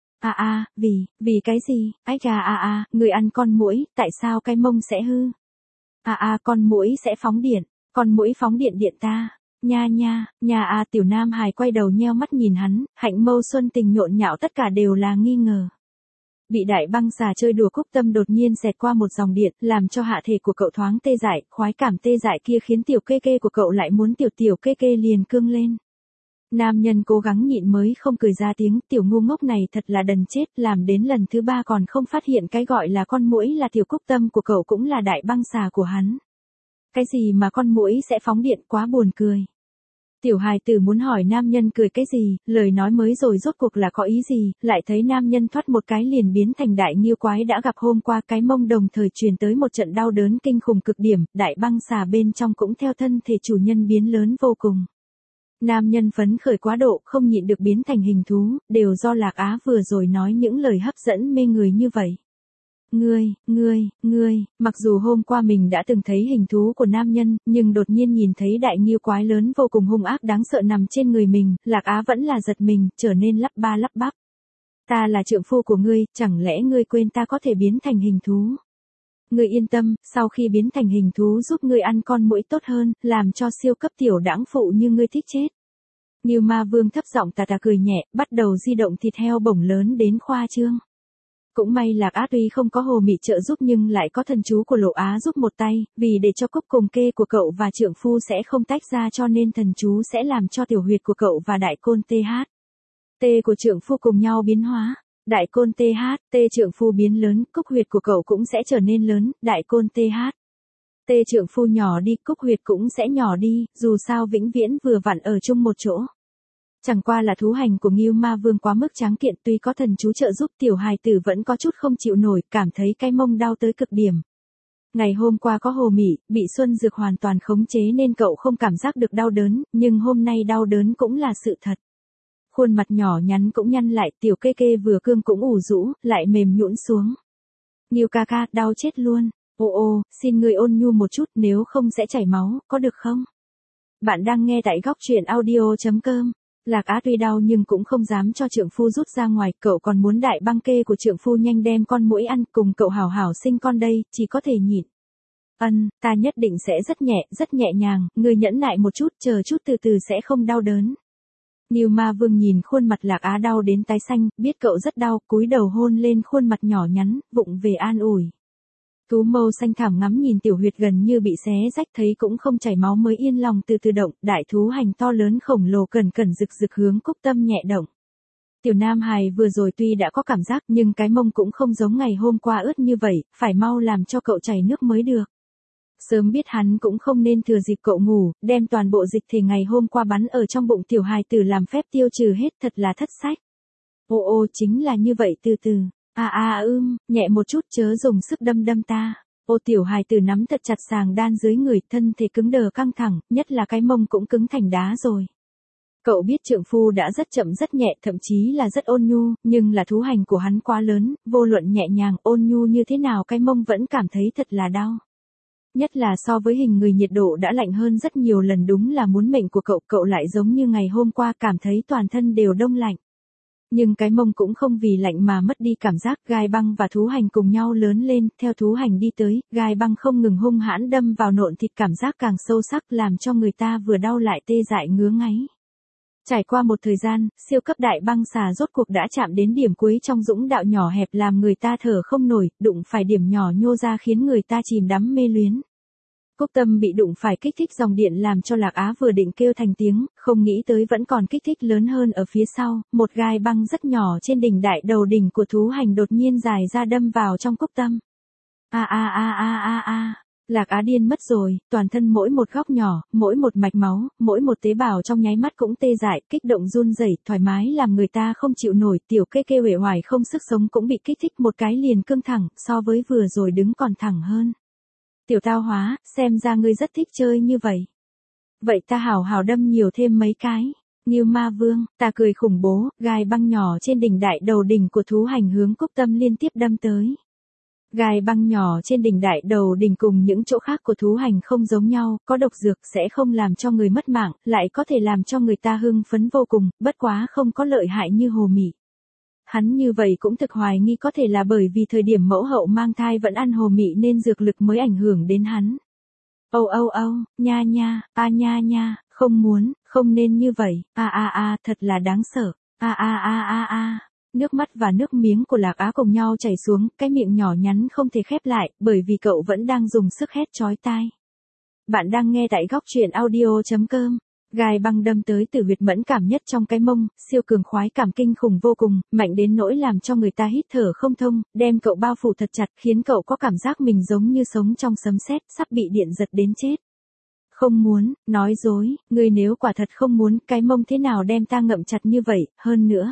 Vì cái gì, ách người ăn con muỗi, tại sao cái mông sẽ hư? Con muỗi sẽ phóng điện, con muỗi phóng điện điện ta. Nha, tiểu nam hài quay đầu nheo mắt nhìn hắn, hạnh mâu xuân tình nhộn nhạo tất cả đều là nghi ngờ. Bị đại băng xà chơi đùa cúc tâm đột nhiên xẹt qua một dòng điện, làm cho hạ thể của cậu thoáng tê dại, khoái cảm tê dại kia khiến tiểu kê của cậu lại muốn tiểu kê liền cương lên. Nam nhân cố gắng nhịn mới không cười ra tiếng, tiểu ngu ngốc này thật là đần chết, làm đến lần thứ 3 còn không phát hiện cái gọi là con muỗi là tiểu cúc tâm của cậu cũng là đại băng xà của hắn. Cái gì mà con muỗi sẽ phóng điện, quá buồn cười. Tiểu hài tử muốn hỏi nam nhân cười cái gì, lời nói mới rồi rốt cuộc là có ý gì, lại thấy nam nhân thoát một cái liền biến thành đại nghiêu quái đã gặp hôm qua, cái mông đồng thời truyền tới một trận đau đớn kinh khủng cực điểm, đại băng xà bên trong cũng theo thân thể chủ nhân biến lớn vô cùng. Nam nhân phấn khởi quá độ, không nhịn được biến thành hình thú, đều do Lạc Á vừa rồi nói những lời hấp dẫn mê người như vậy. Ngươi, mặc dù hôm qua mình đã từng thấy hình thú của nam nhân, nhưng đột nhiên nhìn thấy đại nghiêu quái lớn vô cùng hung ác đáng sợ nằm trên người mình, Lạc Á vẫn là giật mình, trở nên lắp ba lắp bắp. Ta là trượng phu của ngươi, chẳng lẽ ngươi quên ta có thể biến thành hình thú? Ngươi yên tâm, sau khi biến thành hình thú giúp ngươi ăn con muỗi tốt hơn, làm cho siêu cấp tiểu đãng phụ như ngươi thích chết. Nghiêu Ma Vương thấp giọng tà cười nhẹ, bắt đầu di động thịt heo bổng lớn đến khoa trương. Cũng may Lạc Á tuy không có Hồ Mị trợ giúp nhưng lại có thần chú của Lộ Á giúp một tay, vì để cho cúc cùng kê của cậu và trượng phu sẽ không tách ra cho nên thần chú sẽ làm cho tiểu huyệt của cậu và đại côn TH. T của trượng phu cùng nhau biến hóa. Đại côn TH, trượng phu biến lớn, cúc huyệt của cậu cũng sẽ trở nên lớn, đại côn TH. Trượng phu nhỏ đi, cúc huyệt cũng sẽ nhỏ đi, dù sao vĩnh viễn vừa vặn ở chung một chỗ. Chẳng qua là thú hành của Nghiêu Ma Vương quá mức tráng kiện, tuy có thần chú trợ giúp tiểu hài tử vẫn có chút không chịu nổi, cảm thấy cái mông đau tới cực điểm. Ngày hôm qua có Hồ Mị, bị Xuân Dược hoàn toàn khống chế nên cậu không cảm giác được đau đớn, nhưng hôm nay đau đớn cũng là sự thật. Khuôn mặt nhỏ nhắn cũng nhăn lại, tiểu kê vừa cương cũng ủ rũ, lại mềm nhũn xuống. Nghiêu ca, đau chết luôn. Xin ngươi ôn nhu một chút, nếu không sẽ chảy máu, có được không? Bạn đang nghe tại góc truyện audio.com. Lạc Á tuy đau nhưng cũng không dám cho trượng phu rút ra ngoài, cậu còn muốn đại băng kê của trượng phu nhanh đem con muỗi ăn, cùng cậu hảo hảo sinh con đây, chỉ có thể nhịn. Ta nhất định sẽ rất nhẹ nhàng, ngươi nhẫn nại một chút, chờ chút từ từ sẽ không đau đớn. Nghiêu Ma Vương nhìn khuôn mặt Lạc Á đau đến tái xanh, biết cậu rất đau, cúi đầu hôn lên khuôn mặt nhỏ nhắn, vụng về an ủi. Tú mâu xanh thảm ngắm nhìn tiểu huyệt gần như bị xé rách, thấy cũng không chảy máu mới yên lòng từ từ động, đại thú hành to lớn khổng lồ cẩn rực hướng cúc tâm nhẹ động. Tiểu nam hài vừa rồi tuy đã có cảm giác nhưng cái mông cũng không giống ngày hôm qua ướt như vậy, phải mau làm cho cậu chảy nước mới được. Sớm biết hắn cũng không nên thừa dịp cậu ngủ, đem toàn bộ dịch thể ngày hôm qua bắn ở trong bụng tiểu hài tử làm phép tiêu trừ hết, thật là thất sách. Chính là như vậy từ từ. Nhẹ một chút chớ dùng sức đâm ta. Ô tiểu hài tử nắm thật chặt sàng đan dưới người, thân thể cứng đờ căng thẳng, nhất là cái mông cũng cứng thành đá rồi. Cậu biết trượng phu đã rất chậm rất nhẹ, thậm chí là rất ôn nhu, nhưng là thú hành của hắn quá lớn, vô luận nhẹ nhàng ôn nhu như thế nào cái mông vẫn cảm thấy thật là đau. Nhất là so với hình người nhiệt độ đã lạnh hơn rất nhiều lần, đúng là muốn mệnh của cậu lại giống như ngày hôm qua cảm thấy toàn thân đều đông lạnh. Nhưng cái mông cũng không vì lạnh mà mất đi cảm giác, gai băng và thú hành cùng nhau lớn lên, theo thú hành đi tới, gai băng không ngừng hung hãn đâm vào nộn thịt, cảm giác càng sâu sắc làm cho người ta vừa đau lại tê dại ngứa ngáy. Trải qua một thời gian, siêu cấp đại băng xà rốt cuộc đã chạm đến điểm cuối trong dũng đạo nhỏ hẹp làm người ta thở không nổi, đụng phải điểm nhỏ nhô ra khiến người ta chìm đắm mê luyến. Cúc Tâm bị đụng phải kích thích dòng điện làm cho Lạc Á vừa định kêu thành tiếng, không nghĩ tới vẫn còn kích thích lớn hơn ở phía sau, một gai băng rất nhỏ trên đỉnh đại đầu đỉnh của thú hành đột nhiên dài ra đâm vào trong Cúc Tâm. Lạc Á điên mất rồi, toàn thân mỗi một góc nhỏ, mỗi một mạch máu, mỗi một tế bào trong nháy mắt cũng tê dại, kích động run rẩy, thoải mái làm người ta không chịu nổi, tiểu kê kê uể oải không sức sống cũng bị kích thích một cái liền cương thẳng, so với vừa rồi đứng còn thẳng hơn. Tiểu tao hóa, xem ra ngươi rất thích chơi như vậy. Vậy ta hảo hảo đâm nhiều thêm mấy cái. Như ma vương, ta cười khủng bố, gai băng nhỏ trên đỉnh đại đầu đỉnh của thú hành hướng Cúc Tâm liên tiếp đâm tới. Gai băng nhỏ trên đỉnh đại đầu đỉnh cùng những chỗ khác của thú hành không giống nhau, có độc dược sẽ không làm cho người mất mạng, lại có thể làm cho người ta hưng phấn vô cùng, bất quá không có lợi hại như hồ mị. Hắn như vậy cũng thực hoài nghi có thể là bởi vì thời điểm mẫu hậu mang thai vẫn ăn hồ mị nên dược lực mới ảnh hưởng đến hắn. Nha nha, không muốn, không nên như vậy, thật là đáng sợ, Nước mắt và nước miếng của Lạc Á cùng nhau chảy xuống, cái miệng nhỏ nhắn không thể khép lại, bởi vì cậu vẫn đang dùng sức hét chói tai. Bạn đang nghe tại góc truyện audio.com. Gai băng đâm tới từ huyệt mẫn cảm nhất trong cái mông, siêu cường khoái cảm kinh khủng vô cùng, mạnh đến nỗi làm cho người ta hít thở không thông, đem cậu bao phủ thật chặt khiến cậu có cảm giác mình giống như sống trong sấm sét, sắp bị điện giật đến chết. Không muốn, nói dối, ngươi nếu quả thật không muốn, cái mông thế nào đem ta ngậm chặt như vậy, hơn nữa.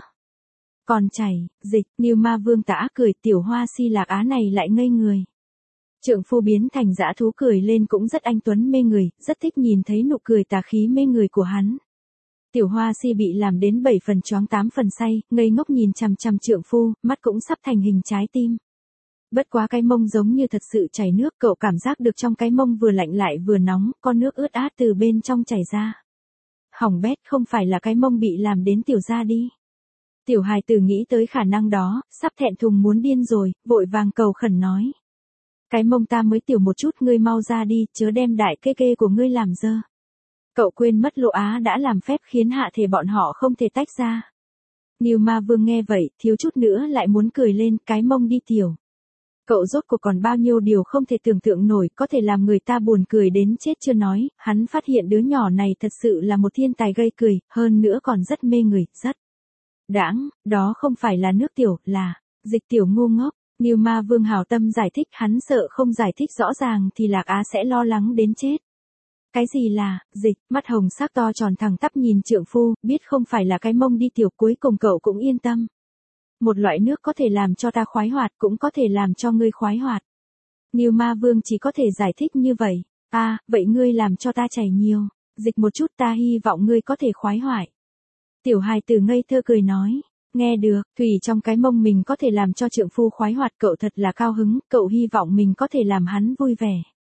Còn chảy, dịch, như ma vương tã cười, tiểu hoa si Lạc Á này lại ngây người. Trượng phu biến thành dã thú cười lên cũng rất anh tuấn mê người, rất thích nhìn thấy nụ cười tà khí mê người của hắn. Tiểu hoa si bị làm đến 7 phần choáng 8 phần say, ngây ngốc nhìn chằm chằm trượng phu, mắt cũng sắp thành hình trái tim. Bất quá cái mông giống như thật sự chảy nước, cậu cảm giác được trong cái mông vừa lạnh lại vừa nóng, con nước ướt át từ bên trong chảy ra. Hỏng bét, không phải là cái mông bị làm đến tiểu ra đi. Tiểu hài tử nghĩ tới khả năng đó, sắp thẹn thùng muốn điên rồi, vội vàng cầu khẩn nói. Cái mông ta mới tiểu một chút, ngươi mau ra đi, chớ đem đại kê kê của ngươi làm dơ. Cậu quên mất Lộ Á đã làm phép khiến hạ thể bọn họ không thể tách ra. Như ma vương nghe vậy, thiếu chút nữa lại muốn cười lên, cái mông đi tiểu. Cậu rốt cuộc còn bao nhiêu điều không thể tưởng tượng nổi, có thể làm người ta buồn cười đến chết chưa nói, hắn phát hiện đứa nhỏ này thật sự là một thiên tài gây cười, hơn nữa còn rất mê người, rất đãng, đó không phải là nước tiểu, là dịch tiểu ngu ngốc. Như ma vương hảo tâm giải thích, hắn sợ không giải thích rõ ràng thì Lạc Á sẽ lo lắng đến chết. Cái gì là, dịch, mắt hồng sắc to tròn thẳng tắp nhìn trượng phu, biết không phải là cái mông đi tiểu, cuối cùng cậu cũng yên tâm. Một loại nước có thể làm cho ta khoái hoạt, cũng có thể làm cho ngươi khoái hoạt. Như ma vương chỉ có thể giải thích như vậy. Vậy ngươi làm cho ta chảy nhiều, dịch một chút, ta hy vọng ngươi có thể khoái hoại. Tiểu hài tử ngây thơ cười nói. Nghe được, thủy trong cái mông mình có thể làm cho trượng phu khoái hoạt, cậu thật là cao hứng, cậu hy vọng mình có thể làm hắn vui vẻ.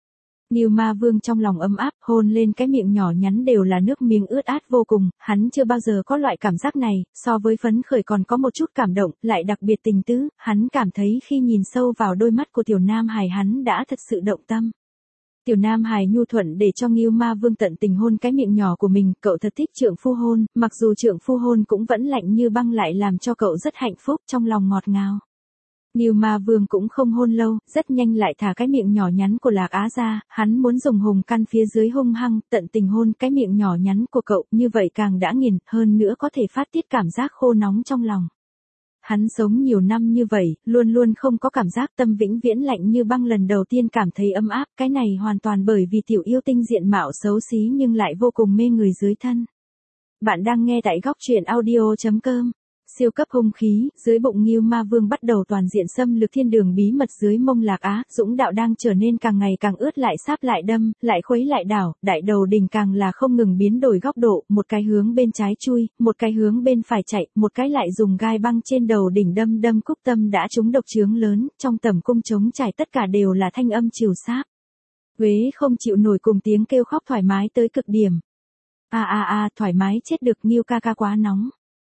Như ma vương trong lòng ấm áp, hôn lên cái miệng nhỏ nhắn đều là nước miếng ướt át vô cùng, hắn chưa bao giờ có loại cảm giác này, so với phấn khởi còn có một chút cảm động, lại đặc biệt tình tứ, hắn cảm thấy khi nhìn sâu vào đôi mắt của tiểu nam hài hắn đã thật sự động tâm. Tiểu nam hài nhu thuận để cho Ngưu Ma Vương tận tình hôn cái miệng nhỏ của mình, cậu thật thích trượng phu hôn, mặc dù trượng phu hôn cũng vẫn lạnh như băng lại làm cho cậu rất hạnh phúc, trong lòng ngọt ngào. Ngưu Ma Vương cũng không hôn lâu, rất nhanh lại thả cái miệng nhỏ nhắn của Lạc Á ra, hắn muốn dùng hùng căn phía dưới hung hăng, tận tình hôn cái miệng nhỏ nhắn của cậu, như vậy càng đã nghiền, hơn nữa có thể phát tiết cảm giác khô nóng trong lòng. Hắn sống nhiều năm như vậy, luôn luôn không có cảm giác tâm vĩnh viễn lạnh như băng, lần đầu tiên cảm thấy ấm áp, cái này hoàn toàn bởi vì tiểu yêu tinh diện mạo xấu xí nhưng lại vô cùng mê người dưới thân. Bạn đang nghe tại góc truyện audio.com. Siêu cấp hung khí, dưới bụng Ngưu Ma Vương bắt đầu toàn diện xâm lược thiên đường bí mật dưới mông Lạc Á, dũng đạo đang trở nên càng ngày càng ướt lại sáp lại đâm, lại khuấy lại đảo, đại đầu đỉnh càng là không ngừng biến đổi góc độ, một cái hướng bên trái chui, một cái hướng bên phải chạy, một cái lại dùng gai băng trên đầu đỉnh đâm đâm Cúc Tâm đã trúng độc chướng lớn, trong tầm cung trống trải tất cả đều là thanh âm trìu sáp. Quế không chịu nổi cùng tiếng kêu khóc thoải mái tới cực điểm. Thoải mái chết được Ngưu ca ca quá nóng.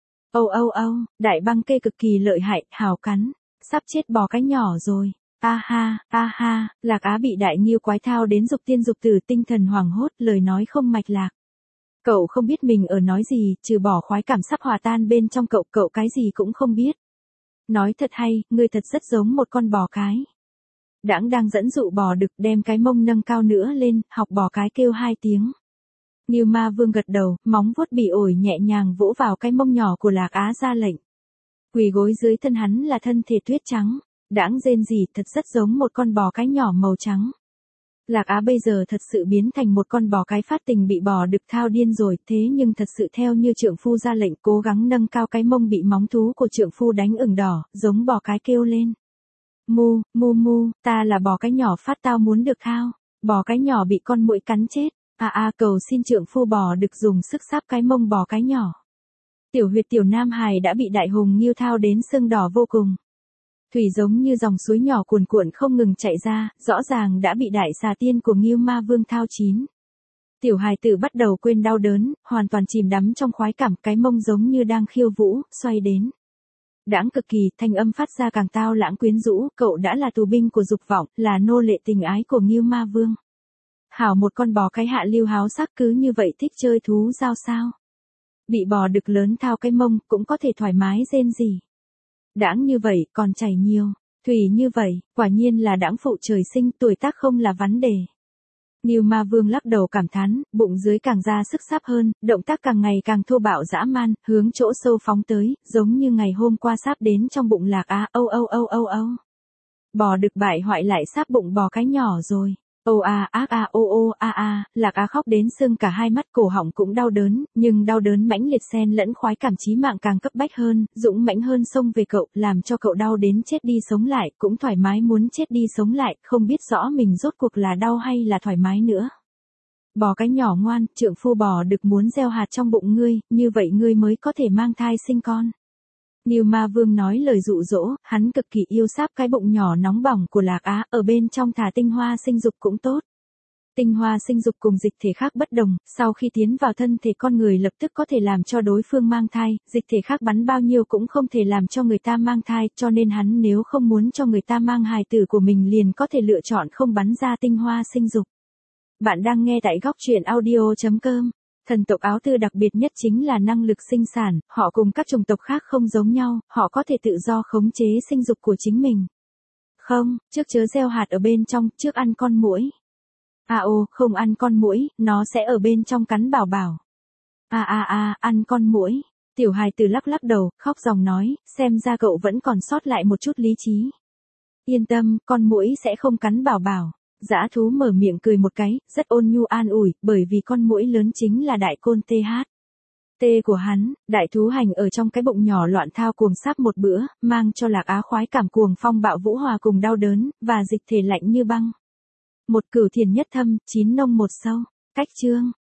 Đại băng kê cực kỳ lợi hại, hào cắn, sắp chết bò cái nhỏ rồi. Lạc Á bị đại Ngưu quái thao đến dục tiên dục tử, tinh thần hoảng hốt, lời nói không mạch lạc. Cậu không biết mình ở nói gì, trừ bỏ khoái cảm sắp hòa tan bên trong cậu cái gì cũng không biết. Nói thật hay, ngươi thật rất giống một con bò cái. Đãng đang dẫn dụ bò đực, đem cái mông nâng cao nữa lên, học bò cái kêu 2 tiếng. Ngưu Ma Vương gật đầu, móng vuốt bị ổi nhẹ nhàng vỗ vào cái mông nhỏ của Lạc Á ra lệnh. Quỳ gối dưới thân hắn là thân thể tuyết trắng, đãng rên rỉ thật rất giống một con bò cái nhỏ màu trắng. Lạc Á bây giờ thật sự biến thành một con bò cái phát tình bị bò đực thao điên rồi, thế nhưng thật sự theo như trượng phu ra lệnh cố gắng nâng cao cái mông bị móng thú của trượng phu đánh ửng đỏ, giống bò cái kêu lên. Mu, ta là bò cái nhỏ phát tao muốn được thao, bò cái nhỏ bị con muỗi cắn chết. Cầu xin trượng phu bò đực dùng sức sáp cái mông bò cái nhỏ. Tiểu huyệt tiểu nam hài đã bị đại hùng Ngưu thao đến sưng đỏ vô cùng. Thủy giống như dòng suối nhỏ cuồn cuộn không ngừng chạy ra, rõ ràng đã bị đại xà tiên của Ngưu Ma Vương thao chín. Tiểu hài tử bắt đầu quên đau đớn, hoàn toàn chìm đắm trong khoái cảm, cái mông giống như đang khiêu vũ, xoay đến. Đãng cực kỳ, thanh âm phát ra càng tao lãng quyến rũ, cậu đã là tù binh của dục vọng, là nô lệ tình ái của Ngưu Ma Vương. Hảo một con bò cái hạ lưu háo sắc cứ như vậy thích chơi thú giao sao. Bị bò đực lớn thao cái mông cũng có thể thoải mái rên rỉ. Đãng như vậy còn chảy nhiều, thủy như vậy, quả nhiên là đãng phụ trời sinh, tuổi tác không là vấn đề. Ngưu Ma Vương lắc đầu cảm thán, bụng dưới càng ra sức sáp hơn, động tác càng ngày càng thô bạo dã man, hướng chỗ sâu phóng tới, giống như ngày hôm qua sáp đến trong bụng Lạc Á. Bò đực bại hoại lại sáp bụng bò cái nhỏ rồi. Lạc Á khóc đến sưng cả hai mắt, cổ họng cũng đau đớn, nhưng đau đớn mãnh liệt xen lẫn khoái cảm chí mạng càng cấp bách hơn, dũng mãnh hơn xông về cậu, làm cho cậu đau đến chết đi sống lại, cũng thoải mái muốn chết đi sống lại, không biết rõ mình rốt cuộc là đau hay là thoải mái nữa. Bò cái nhỏ ngoan, trượng phu bò đực muốn gieo hạt trong bụng ngươi, như vậy ngươi mới có thể mang thai sinh con. Ngưu Ma Vương nói lời dụ dỗ, hắn cực kỳ yêu sáp cái bụng nhỏ nóng bỏng của Lạc Á, ở bên trong thả tinh hoa sinh dục cũng tốt. Tinh hoa sinh dục cùng dịch thể khác bất đồng, sau khi tiến vào thân thể con người lập tức có thể làm cho đối phương mang thai, dịch thể khác bắn bao nhiêu cũng không thể làm cho người ta mang thai, cho nên hắn nếu không muốn cho người ta mang hài tử của mình liền có thể lựa chọn không bắn ra tinh hoa sinh dục. Bạn đang nghe tại góc truyện audio.com. Thần tộc áo tư đặc biệt nhất chính là năng lực sinh sản, họ cùng các chủng tộc khác không giống nhau, họ có thể tự do khống chế sinh dục của chính mình. Không, trước chớ gieo hạt ở bên trong, trước ăn con muỗi. Không ăn con muỗi, nó sẽ ở bên trong cắn bảo bảo. Ăn con muỗi. Tiểu hài tử lắc lắc đầu, khóc ròng nói, xem ra cậu vẫn còn sót lại một chút lý trí. Yên tâm, con muỗi sẽ không cắn bảo bảo. Dã thú mở miệng cười một cái, rất ôn nhu an ủi, bởi vì con muỗi lớn chính là đại côn TH. Của hắn, đại thú hành ở trong cái bụng nhỏ loạn thao cuồng sáp một bữa, mang cho Lạc Á khoái cảm cuồng phong bạo vũ hòa cùng đau đớn, và dịch thể lạnh như băng. Một cửu thiền nhất thâm, 9 nông một sâu. Cách chương.